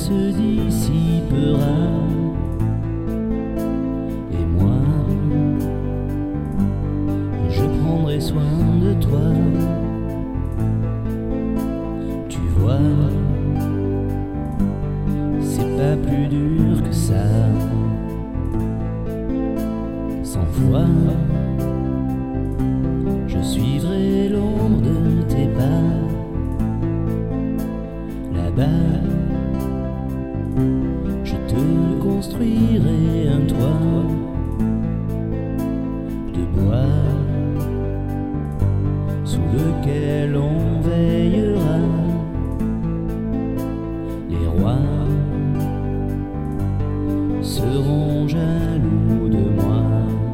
se dissipera. Et moi, je prendrai soin de toi. Tu vois, c'est pas plus dur que ça. 100 fois, je suivrai l'ombre de tes pas. Là-bas, je te construirai un toit de bois sous lequel on veillera. Les rois seront jaloux de moi.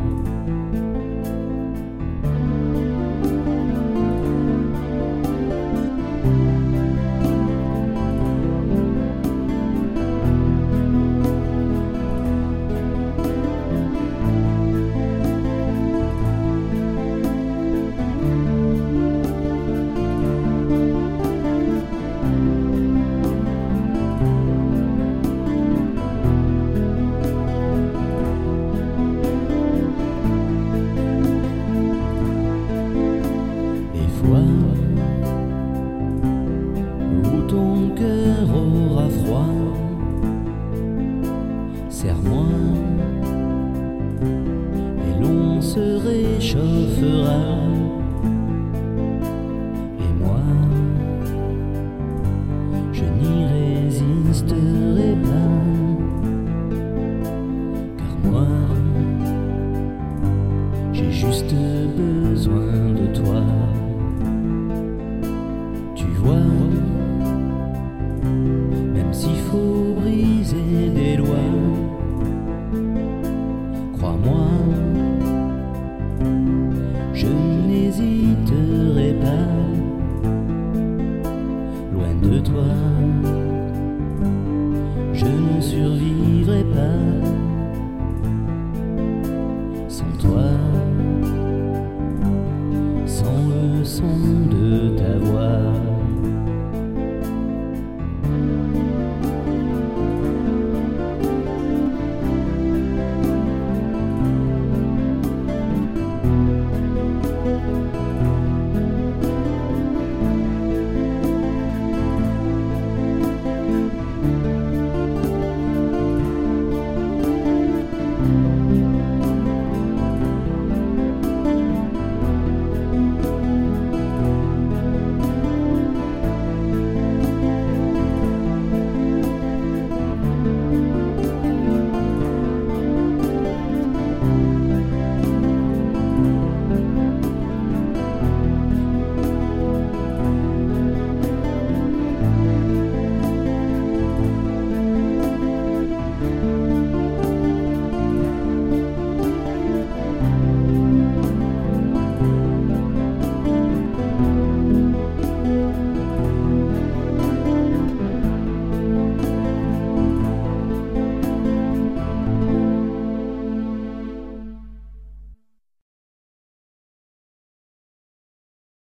Où ton cœur aura froid, serre-moi et l'on se réchauffera. Et moi, je n'y résisterai pas, car moi, j'ai juste besoin de toi. Tu vois, même s'il faut briser des lois, crois-moi, je n'hésiterai pas. Loin de toi, je ne survivrai